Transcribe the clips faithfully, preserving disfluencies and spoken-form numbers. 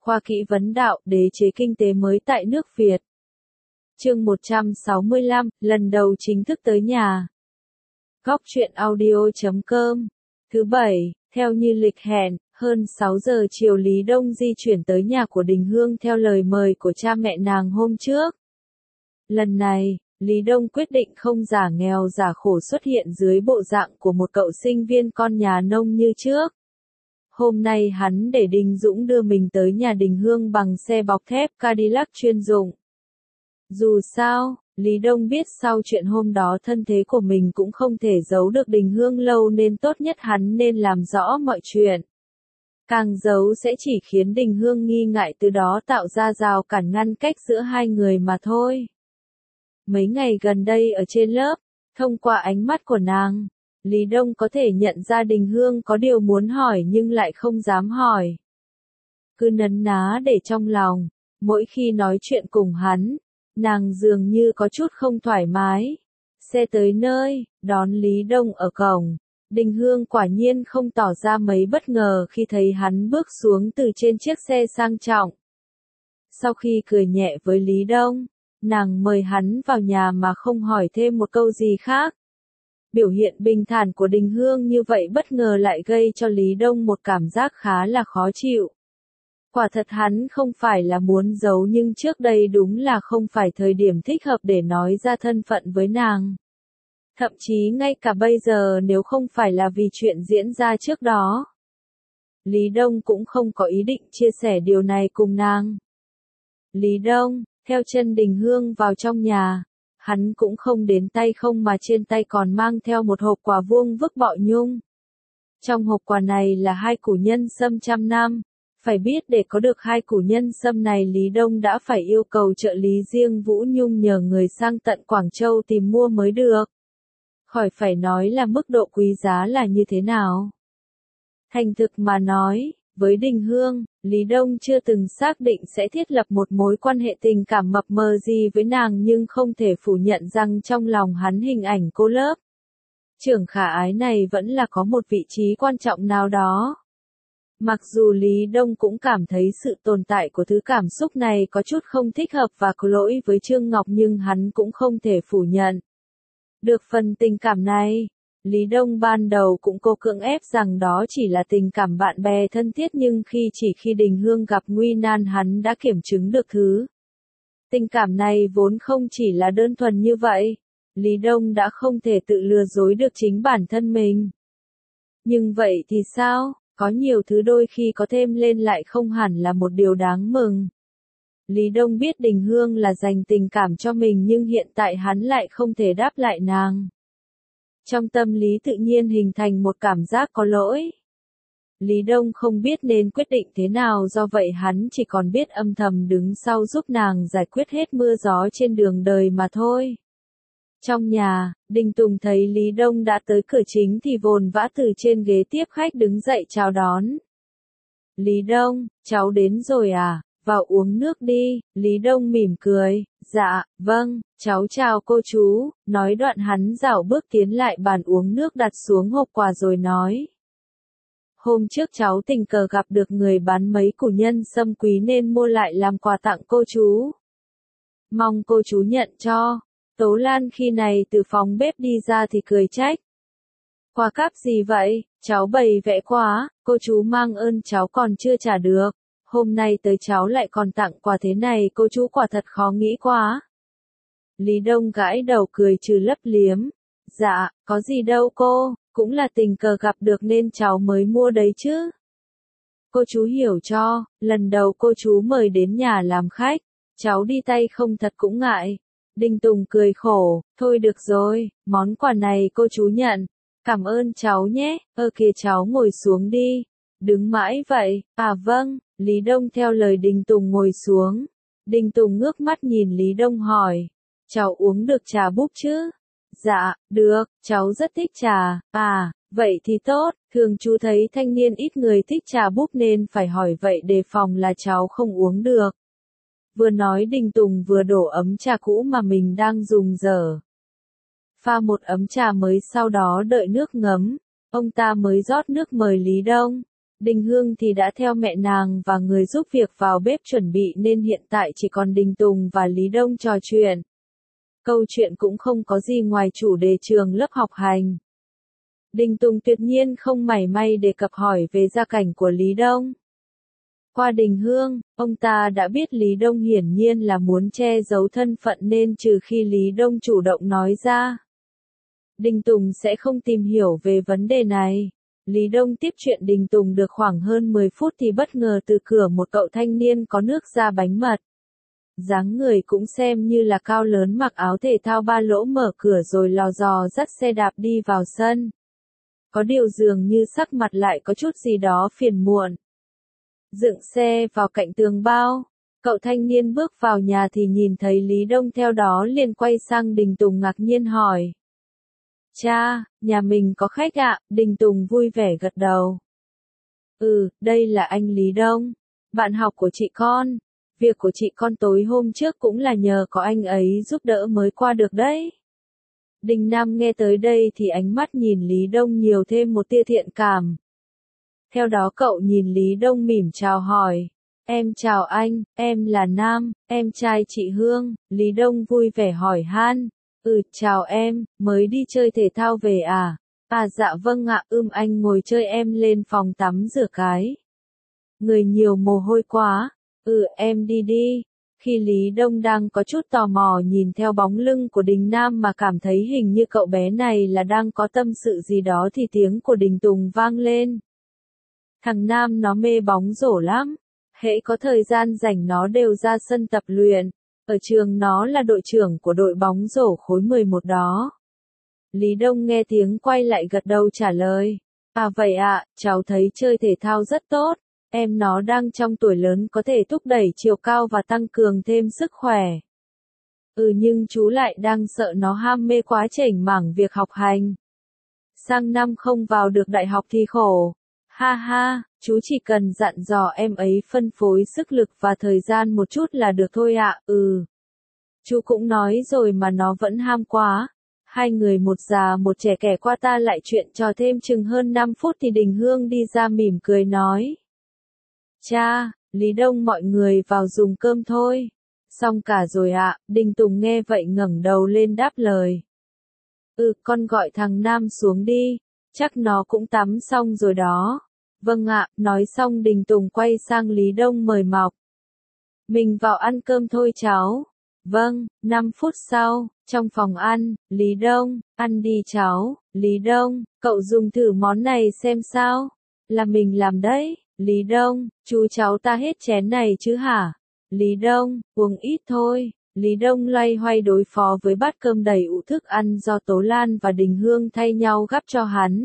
Khoa Kỹ vấn đạo, đế chế kinh tế mới tại nước Việt. Chương một trăm sáu mươi lăm, lần đầu chính thức tới nhà. Góc truyện audio chấm com. Thứ bảy, theo như lịch hẹn, hơn sáu giờ chiều Lý Đông di chuyển tới nhà của Đình Hương theo lời mời của cha mẹ nàng hôm trước. Lần này, Lý Đông quyết định không giả nghèo giả khổ xuất hiện dưới bộ dạng của một cậu sinh viên con nhà nông như trước. Hôm nay hắn để Đình Dũng đưa mình tới nhà Đình Hương bằng xe bọc thép Cadillac chuyên dụng. Dù sao, Lý Đông biết sau chuyện hôm đó thân thế của mình cũng không thể giấu được Đình Hương lâu nên tốt nhất hắn nên làm rõ mọi chuyện. Càng giấu sẽ chỉ khiến Đình Hương nghi ngại, từ đó tạo ra rào cản ngăn cách giữa hai người mà thôi. Mấy ngày gần đây ở trên lớp, thông qua ánh mắt của nàng, Lý Đông có thể nhận ra Đình Hương có điều muốn hỏi nhưng lại không dám hỏi. Cứ nấn ná để trong lòng, mỗi khi nói chuyện cùng hắn, nàng dường như có chút không thoải mái. Xe tới nơi, đón Lý Đông ở cổng, Đình Hương quả nhiên không tỏ ra mấy bất ngờ khi thấy hắn bước xuống từ trên chiếc xe sang trọng. Sau khi cười nhẹ với Lý Đông, nàng mời hắn vào nhà mà không hỏi thêm một câu gì khác. Biểu hiện bình thản của Đình Hương như vậy bất ngờ lại gây cho Lý Đông một cảm giác khá là khó chịu. Quả thật hắn không phải là muốn giấu, nhưng trước đây đúng là không phải thời điểm thích hợp để nói ra thân phận với nàng. Thậm chí ngay cả bây giờ nếu không phải là vì chuyện diễn ra trước đó, Lý Đông cũng không có ý định chia sẻ điều này cùng nàng. Lý Đông, theo chân Đình Hương vào trong nhà, hắn cũng không đến tay không mà trên tay còn mang theo một hộp quà vuông vức bọ nhung. Trong hộp quà này là hai củ nhân sâm trăm năm. Phải biết để có được hai củ nhân sâm này Lý Đông đã phải yêu cầu trợ lý riêng Vũ Nhung nhờ người sang tận Quảng Châu tìm mua mới được. Khỏi phải nói là mức độ quý giá là như thế nào. Thành thực mà nói, với Đình Hương, Lý Đông chưa từng xác định sẽ thiết lập một mối quan hệ tình cảm mập mờ gì với nàng, nhưng không thể phủ nhận rằng trong lòng hắn hình ảnh cô lớp trưởng khả ái này vẫn là có một vị trí quan trọng nào đó. Mặc dù Lý Đông cũng cảm thấy sự tồn tại của thứ cảm xúc này có chút không thích hợp và có lỗi với Trương Ngọc, nhưng hắn cũng không thể phủ nhận được phần tình cảm này. Lý Đông ban đầu cũng cố cưỡng ép rằng đó chỉ là tình cảm bạn bè thân thiết, nhưng khi chỉ khi Đình Hương gặp nguy nan hắn đã kiểm chứng được thứ tình cảm này vốn không chỉ là đơn thuần như vậy. Lý Đông đã không thể tự lừa dối được chính bản thân mình. Nhưng vậy thì sao? Có nhiều thứ đôi khi có thêm lên lại không hẳn là một điều đáng mừng. Lý Đông biết Đình Hương là dành tình cảm cho mình, nhưng hiện tại hắn lại không thể đáp lại nàng. Trong tâm lý tự nhiên hình thành một cảm giác có lỗi. Lý Đông không biết nên quyết định thế nào, do vậy hắn chỉ còn biết âm thầm đứng sau giúp nàng giải quyết hết mưa gió trên đường đời mà thôi. Trong nhà, Đình Tùng thấy Lý Đông đã tới cửa chính thì vồn vã từ trên ghế tiếp khách đứng dậy chào đón. Lý Đông, cháu đến rồi à, vào uống nước đi. Lý Đông mỉm cười, dạ, vâng, cháu chào cô chú, nói đoạn hắn dạo bước tiến lại bàn uống nước đặt xuống hộp quà rồi nói. Hôm trước cháu tình cờ gặp được người bán mấy củ nhân sâm quý nên mua lại làm quà tặng cô chú. Mong cô chú nhận cho. Tố Lan khi này từ phòng bếp đi ra thì cười trách. Quà cáp gì vậy, cháu bày vẽ quá, cô chú mang ơn cháu còn chưa trả được. Hôm nay tới cháu lại còn tặng quà thế này, cô chú quả thật khó nghĩ quá. Lý Đông gãi đầu cười trừ lấp liếm. Dạ, có gì đâu cô, cũng là tình cờ gặp được nên cháu mới mua đấy chứ. Cô chú hiểu cho, lần đầu cô chú mời đến nhà làm khách, cháu đi tay không thật cũng ngại. Đình Tùng cười khổ, thôi được rồi, món quà này cô chú nhận, cảm ơn cháu nhé, ơ kìa cháu ngồi xuống đi, đứng mãi vậy, à vâng, Lý Đông theo lời Đình Tùng ngồi xuống. Đình Tùng ngước mắt nhìn Lý Đông hỏi, cháu uống được trà búp chứ? Dạ, được, cháu rất thích trà, à, vậy thì tốt, thường chú thấy thanh niên ít người thích trà búp nên phải hỏi vậy đề phòng là cháu không uống được. Vừa nói Đình Tùng vừa đổ ấm trà cũ mà mình đang dùng dở. Pha một ấm trà mới, sau đó đợi nước ngấm, ông ta mới rót nước mời Lý Đông. Đình Hương thì đã theo mẹ nàng và người giúp việc vào bếp chuẩn bị nên hiện tại chỉ còn Đình Tùng và Lý Đông trò chuyện. Câu chuyện cũng không có gì ngoài chủ đề trường lớp học hành. Đình Tùng tuyệt nhiên không mảy may đề cập hỏi về gia cảnh của Lý Đông. Qua Đình Hương, ông ta đã biết Lý Đông hiển nhiên là muốn che giấu thân phận nên trừ khi Lý Đông chủ động nói ra, Đình Tùng sẽ không tìm hiểu về vấn đề này. Lý Đông tiếp chuyện Đình Tùng được khoảng hơn mười phút thì bất ngờ từ cửa một cậu thanh niên có nước da bánh mật. Dáng người cũng xem như là cao lớn, mặc áo thể thao ba lỗ, mở cửa rồi lò dò dắt xe đạp đi vào sân. Có điều dường như sắc mặt lại có chút gì đó phiền muộn. Dựng xe vào cạnh tường bao, cậu thanh niên bước vào nhà thì nhìn thấy Lý Đông theo đó liền quay sang Đình Tùng ngạc nhiên hỏi. Cha, nhà mình có khách ạ? Đình Tùng vui vẻ gật đầu. Ừ, đây là anh Lý Đông, bạn học của chị con. Việc của chị con tối hôm trước cũng là nhờ có anh ấy giúp đỡ mới qua được đấy. Đình Nam nghe tới đây thì ánh mắt nhìn Lý Đông nhiều thêm một tia thiện cảm. Theo đó cậu nhìn Lý Đông mỉm chào hỏi. Em chào anh, em là Nam, em trai chị Hương. Lý Đông vui vẻ hỏi han. Ừ, chào em, mới đi chơi thể thao về à? À dạ vâng ạ, ưm anh ngồi chơi, em lên phòng tắm rửa cái. Người nhiều mồ hôi quá. Ừ, em đi đi. Khi Lý Đông đang có chút tò mò nhìn theo bóng lưng của Đình Nam mà cảm thấy hình như cậu bé này là đang có tâm sự gì đó thì tiếng của Đình Tùng vang lên. Thằng Nam nó mê bóng rổ lắm. Hễ có thời gian rảnh nó đều ra sân tập luyện. Ở trường nó là đội trưởng của đội bóng rổ khối mười một đó. Lý Đông nghe tiếng quay lại gật đầu trả lời. À vậy ạ, cháu thấy chơi thể thao rất tốt. Em nó đang trong tuổi lớn có thể thúc đẩy chiều cao và tăng cường thêm sức khỏe. Ừ nhưng chú lại đang sợ nó ham mê quá chểnh mảng việc học hành. Sang năm không vào được đại học thì khổ. Ha ha, chú chỉ cần dặn dò em ấy phân phối sức lực và thời gian một chút là được thôi ạ. Ừ. Chú cũng nói rồi mà nó vẫn ham quá. Hai người một già một trẻ kể qua ta lại chuyện trò thêm chừng hơn năm phút thì Đình Hương đi ra mỉm cười nói. Cha, Lý Đông mọi người vào dùng cơm thôi. Xong cả rồi ạ. Đình Tùng nghe vậy ngẩng đầu lên đáp lời. Ừ, con gọi thằng Nam xuống đi. Chắc nó cũng tắm xong rồi đó. Vâng ạ, nói xong Đình Tùng quay sang Lý Đông mời mọc. Mình vào ăn cơm thôi cháu. Vâng, năm phút sau, trong phòng ăn, Lý Đông, ăn đi cháu. Lý Đông, cậu dùng thử món này xem sao. Là mình làm đấy. Lý Đông, chú cháu ta hết chén này chứ hả? Lý Đông, uống ít thôi. Lý Đông loay hoay đối phó với bát cơm đầy ụ thức ăn do Tố Lan và Đình Hương thay nhau gắp cho hắn.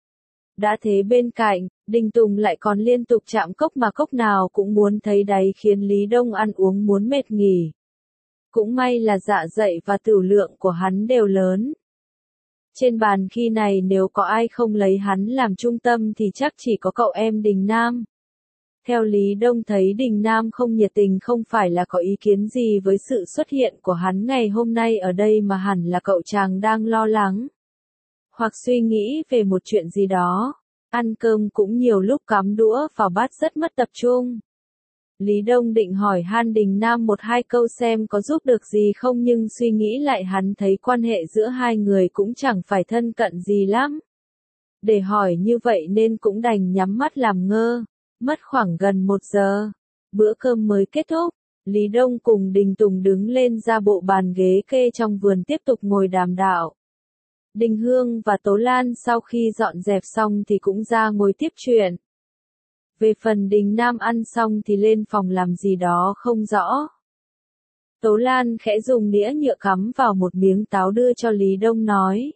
Đã thế bên cạnh, Đình Tùng lại còn liên tục chạm cốc mà cốc nào cũng muốn thấy đáy khiến Lý Đông ăn uống muốn mệt nghỉ. Cũng may là dạ dày và tửu lượng của hắn đều lớn. Trên bàn khi này nếu có ai không lấy hắn làm trung tâm thì chắc chỉ có cậu em Đình Nam. Theo Lý Đông thấy Đình Nam không nhiệt tình không phải là có ý kiến gì với sự xuất hiện của hắn ngày hôm nay ở đây mà hẳn là cậu chàng đang lo lắng. Hoặc suy nghĩ về một chuyện gì đó. Ăn cơm cũng nhiều lúc cắm đũa vào bát rất mất tập trung. Lý Đông định hỏi han Đình Nam một hai câu xem có giúp được gì không nhưng suy nghĩ lại hắn thấy quan hệ giữa hai người cũng chẳng phải thân cận gì lắm. Để hỏi như vậy nên cũng đành nhắm mắt làm ngơ. Mất khoảng gần một giờ. Bữa cơm mới kết thúc. Lý Đông cùng Đình Tùng đứng lên ra bộ bàn ghế kê trong vườn tiếp tục ngồi đàm đạo. Đình Hương và Tố Lan sau khi dọn dẹp xong thì cũng ra ngồi tiếp chuyện. Về phần Đình Nam ăn xong thì lên phòng làm gì đó không rõ. Tố Lan khẽ dùng đĩa nhựa cắm vào một miếng táo đưa cho Lý Đông nói.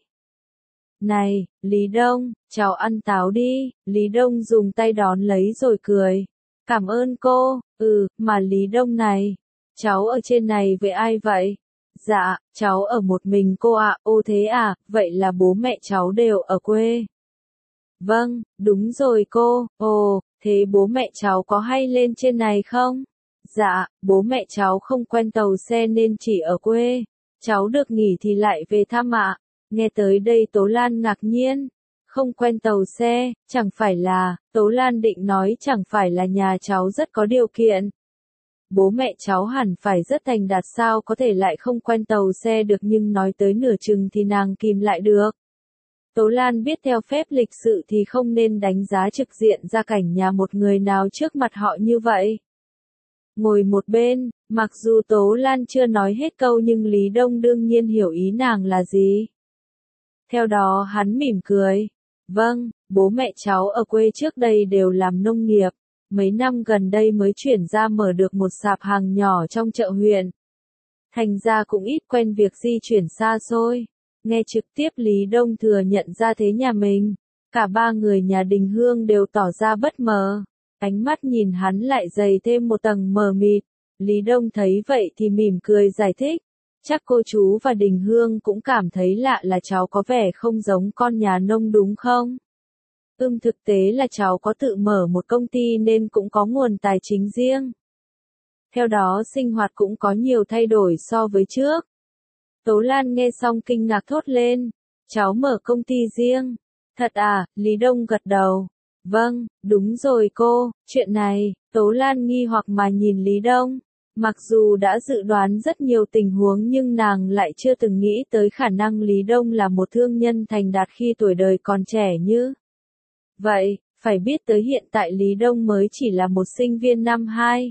Này, Lý Đông, cháu ăn táo đi. Lý Đông dùng tay đón lấy rồi cười. Cảm ơn cô. Ừ, mà Lý Đông này, cháu ở trên này với ai vậy? Dạ, cháu ở một mình cô ạ. Ô thế à, vậy là bố mẹ cháu đều ở quê. Vâng, đúng rồi cô. Ồ, thế bố mẹ cháu có hay lên trên này không? Dạ, bố mẹ cháu không quen tàu xe nên chỉ ở quê. Cháu được nghỉ thì lại về thăm ạ. Nghe tới đây Tố Lan ngạc nhiên. Không quen tàu xe, chẳng phải là, Tố Lan định nói chẳng phải là nhà cháu rất có điều kiện. Bố mẹ cháu hẳn phải rất thành đạt sao có thể lại không quen tàu xe được nhưng nói tới nửa chừng thì nàng kìm lại được. Tố Lan biết theo phép lịch sự thì không nên đánh giá trực diện ra cảnh nhà một người nào trước mặt họ như vậy. Ngồi một bên, mặc dù Tố Lan chưa nói hết câu nhưng Lý Đông đương nhiên hiểu ý nàng là gì. Theo đó hắn mỉm cười. Vâng, bố mẹ cháu ở quê trước đây đều làm nông nghiệp, mấy năm gần đây mới chuyển ra mở được một sạp hàng nhỏ trong chợ huyện. Thành ra cũng ít quen việc di chuyển xa xôi. Nghe trực tiếp Lý Đông thừa nhận ra thế nhà mình, cả ba người nhà Đình Hương đều tỏ ra bất ngờ. Ánh mắt nhìn hắn lại dày thêm một tầng mờ mịt. Lý Đông thấy vậy thì mỉm cười giải thích. Chắc cô chú và Đình Hương cũng cảm thấy lạ là cháu có vẻ không giống con nhà nông đúng không? Ừm thực tế là cháu có tự mở một công ty nên cũng có nguồn tài chính riêng. Theo đó sinh hoạt cũng có nhiều thay đổi so với trước. Tố Lan nghe xong kinh ngạc thốt lên. Cháu mở công ty riêng. Thật à, Lý Đông gật đầu. Vâng, đúng rồi cô, chuyện này, Tố Lan nghi hoặc mà nhìn Lý Đông. Mặc dù đã dự đoán rất nhiều tình huống nhưng nàng lại chưa từng nghĩ tới khả năng Lý Đông là một thương nhân thành đạt khi tuổi đời còn trẻ như vậy. Phải biết tới hiện tại Lý Đông mới chỉ là một sinh viên năm hai.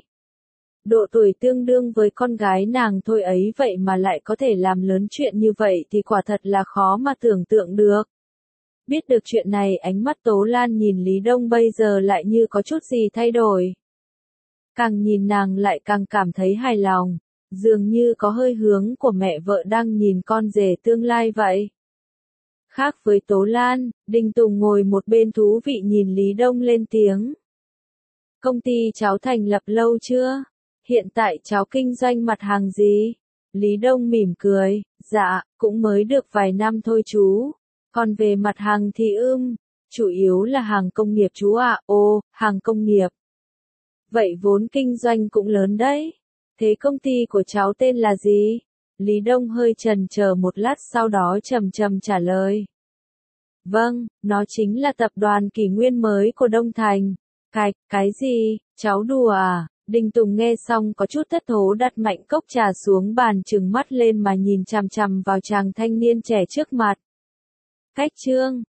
Độ tuổi tương đương với con gái nàng thôi ấy vậy mà lại có thể làm lớn chuyện như vậy thì quả thật là khó mà tưởng tượng được. Biết được chuyện này ánh mắt Tố Lan nhìn Lý Đông bây giờ lại như có chút gì thay đổi. Càng nhìn nàng lại càng cảm thấy hài lòng, dường như có hơi hướng của mẹ vợ đang nhìn con rể tương lai vậy. Khác với Tố Lan, Đinh Tùng ngồi một bên thú vị nhìn Lý Đông lên tiếng. Công ty cháu thành lập lâu chưa? Hiện tại cháu kinh doanh mặt hàng gì? Lý Đông mỉm cười, dạ, cũng mới được vài năm thôi chú. Còn về mặt hàng thì ưm, chủ yếu là hàng công nghiệp chú ạ. À. Ồ, hàng công nghiệp. Vậy vốn kinh doanh cũng lớn đấy. Thế công ty của cháu tên là gì? Lý Đông hơi chần chờ một lát sau đó trầm trầm trả lời. Vâng, nó chính là tập đoàn Kỷ Nguyên mới của Đông Thành. Cái, cái gì, cháu đùa à? Đinh Tùng nghe xong có chút thất thố đặt mạnh cốc trà xuống bàn trừng mắt lên mà nhìn chằm chằm vào chàng thanh niên trẻ trước mặt. Cách chương